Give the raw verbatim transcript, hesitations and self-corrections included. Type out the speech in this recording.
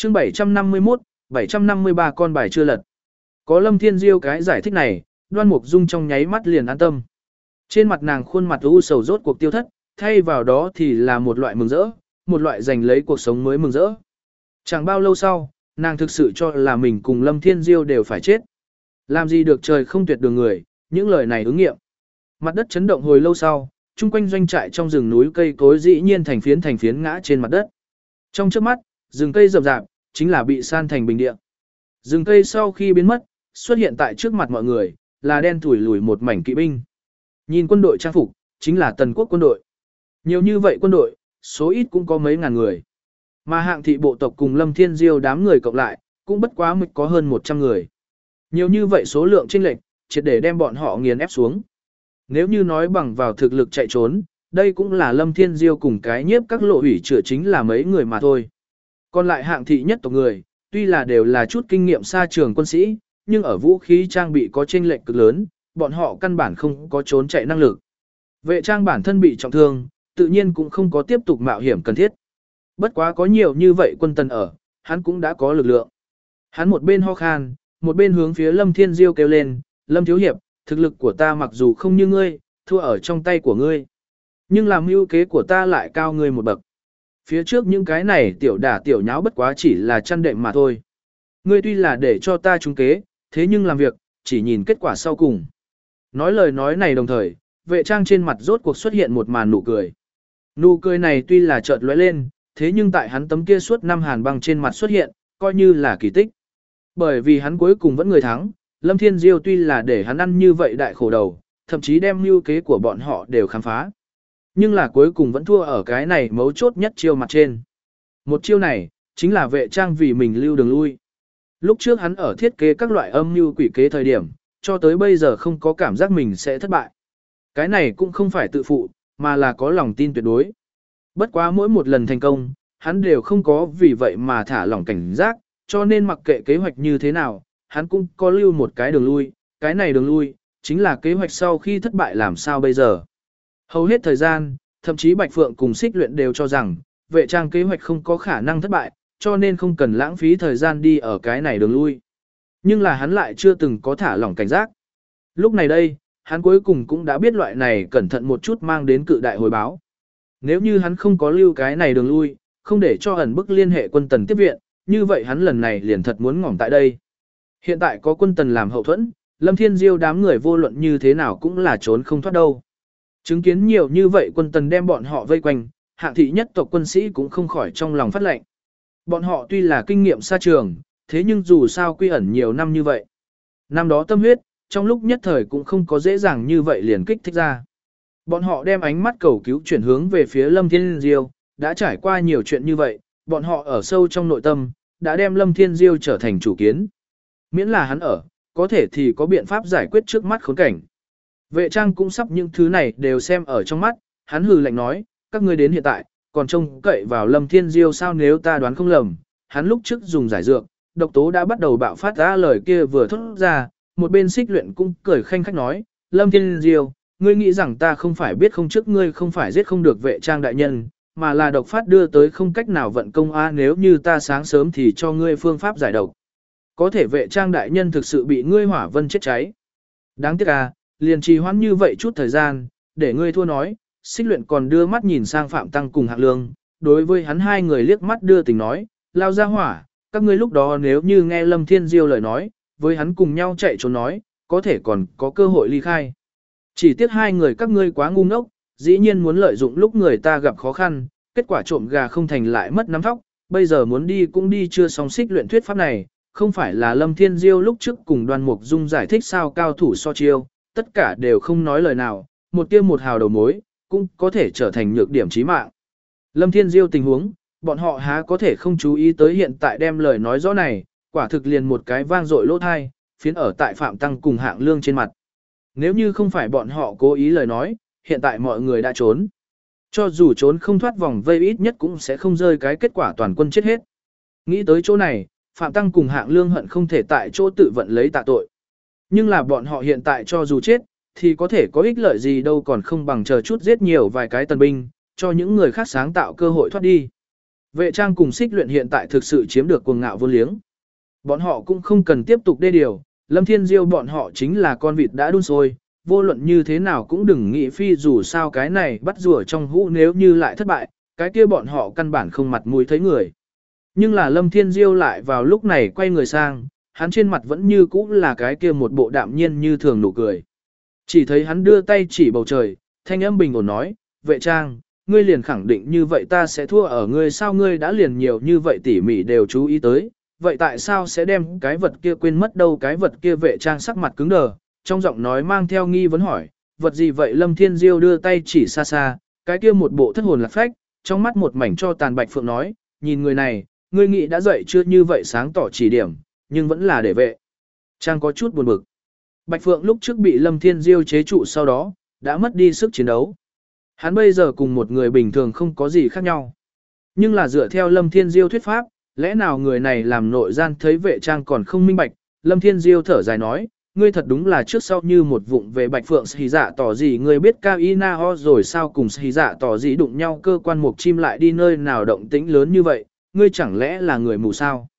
chương bảy trăm năm mươi mốt, bảy trăm năm mươi ba con bài chưa lật. Có Lâm Thiên Diêu cái giải thích này, Đoan Mục Dung trong nháy mắt liền an tâm. Trên mặt nàng khuôn mặt u sầu rốt cuộc tiêu thất, thay vào đó thì là một loại mừng rỡ, một loại giành lấy cuộc sống mới mừng rỡ. Chẳng bao lâu sau, nàng thực sự cho là mình cùng Lâm Thiên Diêu đều phải chết. Làm gì được trời không tuyệt đường người, những lời này ứng nghiệm. Mặt đất chấn động hồi lâu sau, chung quanh doanh trại trong rừng núi cây cối dĩ nhiên thành phiến thành phiến ngã trên mặt đất. Trong trước mắt, rừng cây rậm rạp, chính là bị san thành bình địa. Rừng cây sau khi biến mất, xuất hiện tại trước mặt mọi người, là đen thủi lùi một mảnh kỵ binh. Nhìn quân đội trang phục, chính là tần quốc quân đội. Nhiều như vậy quân đội, số ít cũng có mấy ngàn người. Mà hạng thị bộ tộc cùng Lâm Thiên Diêu đám người cộng lại, cũng bất quá mới có hơn một trăm người. Nhiều như vậy số lượng chênh lệch, triệt để đem bọn họ nghiền ép xuống. Nếu như nói bằng vào thực lực chạy trốn, đây cũng là Lâm Thiên Diêu cùng cái nhiếp các lộ hủy chữa chính là mấy người mà thôi. Còn lại hạng thị nhất tộc người, tuy là đều là chút kinh nghiệm xa trường quân sĩ, nhưng ở vũ khí trang bị có chênh lệch cực lớn, bọn họ căn bản không có trốn chạy năng lực. Vệ trang bản thân bị trọng thương, tự nhiên cũng không có tiếp tục mạo hiểm cần thiết. Bất quá có nhiều như vậy quân tần ở, hắn cũng đã có lực lượng. Hắn một bên ho khan, một bên hướng phía Lâm Thiên Diêu kêu lên, Lâm Thiếu Hiệp, thực lực của ta mặc dù không như ngươi, thua ở trong tay của ngươi. Nhưng làm mưu kế của ta lại cao ngươi một bậc. Phía trước những cái này tiểu đả tiểu nháo bất quá chỉ là chăn đệm mà thôi. Ngươi tuy là để cho ta trúng kế, thế nhưng làm việc, chỉ nhìn kết quả sau cùng. Nói lời nói này đồng thời, vệ trang trên mặt rốt cuộc xuất hiện một màn nụ cười. Nụ cười này tuy là chợt lóe lên, thế nhưng tại hắn tấm kia suốt năm hàn băng trên mặt xuất hiện, coi như là kỳ tích. Bởi vì hắn cuối cùng vẫn người thắng, Lâm Thiên Diêu tuy là để hắn ăn như vậy đại khổ đầu, thậm chí đem mưu kế của bọn họ đều khám phá. Nhưng là cuối cùng vẫn thua ở cái này mấu chốt nhất chiêu mặt trên. Một chiêu này, chính là vệ trang vì mình lưu đường lui. Lúc trước hắn ở thiết kế các loại âm mưu quỷ kế thời điểm, cho tới bây giờ không có cảm giác mình sẽ thất bại. Cái này cũng không phải tự phụ, mà là có lòng tin tuyệt đối. Bất quá mỗi một lần thành công, hắn đều không có vì vậy mà thả lỏng cảnh giác, cho nên mặc kệ kế hoạch như thế nào, hắn cũng có lưu một cái đường lui, cái này đường lui, chính là kế hoạch sau khi thất bại làm sao bây giờ. Hầu hết thời gian, thậm chí Bạch Phượng cùng Xích Luyện đều cho rằng, vệ trang kế hoạch không có khả năng thất bại, cho nên không cần lãng phí thời gian đi ở cái này đường lui. Nhưng là hắn lại chưa từng có thả lỏng cảnh giác. Lúc này đây, hắn cuối cùng cũng đã biết loại này cẩn thận một chút mang đến cự đại hồi báo. Nếu như hắn không có lưu cái này đường lui, không để cho ẩn bức liên hệ quân tần tiếp viện, như vậy hắn lần này liền thật muốn ngỏm tại đây. Hiện tại có quân tần làm hậu thuẫn, Lâm Thiên Diêu đám người vô luận như thế nào cũng là trốn không thoát đâu. Chứng kiến nhiều như vậy quân tần đem bọn họ vây quanh, hạng thị nhất tộc quân sĩ cũng không khỏi trong lòng phát lệnh. Bọn họ tuy là kinh nghiệm xa trường, thế nhưng dù sao quy ẩn nhiều năm như vậy. Năm đó tâm huyết, trong lúc nhất thời cũng không có dễ dàng như vậy liền kích thích ra. Bọn họ đem ánh mắt cầu cứu chuyển hướng về phía Lâm Thiên Diêu, đã trải qua nhiều chuyện như vậy, bọn họ ở sâu trong nội tâm, đã đem Lâm Thiên Diêu trở thành chủ kiến. Miễn là hắn ở, có thể thì có biện pháp giải quyết trước mắt khốn cảnh. Vệ trang cũng sắp những thứ này đều xem ở trong mắt, hắn hừ lạnh nói, các ngươi đến hiện tại, còn trông cậy vào Lâm Thiên Diêu sao nếu ta đoán không lầm, hắn lúc trước dùng giải dược, độc tố đã bắt đầu bạo phát ra lời kia vừa thốt ra, một bên Xích Luyện cũng cười khanh khách nói, Lâm Thiên Diêu, ngươi nghĩ rằng ta không phải biết không trước ngươi không phải giết không được vệ trang đại nhân, mà là độc phát đưa tới không cách nào vận công a nếu như ta sáng sớm thì cho ngươi phương pháp giải độc. Có thể vệ trang đại nhân thực sự bị ngươi hỏa vân chết cháy. Đáng tiếc à, liền trì hoãn như vậy chút thời gian, để ngươi thua nói, Xích Luyện còn đưa mắt nhìn sang Phạm Tăng cùng Hạng Lương, đối với hắn hai người liếc mắt đưa tình nói, lao ra hỏa, các ngươi lúc đó nếu như nghe Lâm Thiên Diêu lời nói, với hắn cùng nhau chạy trốn nói, có thể còn có cơ hội ly khai. Chỉ tiếc hai người các ngươi quá ngu ngốc, dĩ nhiên muốn lợi dụng lúc người ta gặp khó khăn, kết quả trộm gà không thành lại mất nắm thóc, bây giờ muốn đi cũng đi chưa xong. Xích Luyện thuyết pháp này, không phải là Lâm Thiên Diêu lúc trước cùng Đoan Mục Dung giải thích sao cao thủ so chiêu, tất cả đều không nói lời nào, một tiêu một hào đầu mối, cũng có thể trở thành nhược điểm chí mạng. Lâm Thiên Diêu tình huống, bọn họ há có thể không chú ý tới hiện tại đem lời nói rõ này, quả thực liền một cái vang dội lỗ thai, phiến ở tại Phạm Tăng cùng Hạng Lương trên mặt. Nếu như không phải bọn họ cố ý lời nói, hiện tại mọi người đã trốn. Cho dù trốn không thoát vòng vây ít nhất cũng sẽ không rơi cái kết quả toàn quân chết hết. Nghĩ tới chỗ này, Phạm Tăng cùng Hạng Lương hận không thể tại chỗ tự vận lấy tạ tội. Nhưng là bọn họ hiện tại cho dù chết, thì có thể có ích lợi gì đâu còn không bằng chờ chút giết nhiều vài cái tần binh, cho những người khác sáng tạo cơ hội thoát đi. Vệ trang cùng xích luyện hiện tại thực sự chiếm được cuồng ngạo vô liếng. Bọn họ cũng không cần tiếp tục đê điều, Lâm Thiên Diêu bọn họ chính là con vịt đã đun sôi, vô luận như thế nào cũng đừng nghĩ phi dù sao cái này bắt rùa trong hũ nếu như lại thất bại, cái kia bọn họ căn bản không mặt mũi thấy người. Nhưng là Lâm Thiên Diêu lại vào lúc này quay người sang, hắn trên mặt vẫn như cũ là cái kia một bộ đạm nhiên như thường nụ cười. Chỉ thấy hắn đưa tay chỉ bầu trời, thanh âm bình ổn nói, vệ trang, ngươi liền khẳng định như vậy ta sẽ thua ở ngươi sao ngươi đã liền nhiều như vậy tỉ mỉ đều chú ý tới, vậy tại sao sẽ đem cái vật kia quên mất đâu cái vật kia vệ trang sắc mặt cứng đờ, trong giọng nói mang theo nghi vấn hỏi, vật gì vậy Lâm Thiên Diêu đưa tay chỉ xa xa, cái kia một bộ thất hồn lạc phách, trong mắt một mảnh cho tàn bạch phượng nói, nhìn người này, ngươi nghĩ đã dậy chưa như vậy sáng tỏ chỉ điểm, nhưng vẫn là để vệ. Trang có chút buồn bực. Bạch Phượng lúc trước bị Lâm Thiên Diêu chế trụ sau đó, đã mất đi sức chiến đấu. Hắn bây giờ cùng một người bình thường không có gì khác nhau. Nhưng là dựa theo Lâm Thiên Diêu thuyết pháp, lẽ nào người này làm nội gian thấy vệ trang còn không minh bạch, Lâm Thiên Diêu thở dài nói, ngươi thật đúng là trước sau như một vụng về Bạch Phượng xì dạ tỏ gì ngươi biết cao y na ho rồi sao cùng xì dạ tỏ gì đụng nhau cơ quan mục chim lại đi nơi nào động tĩnh lớn như vậy, ngươi chẳng lẽ là người mù sao?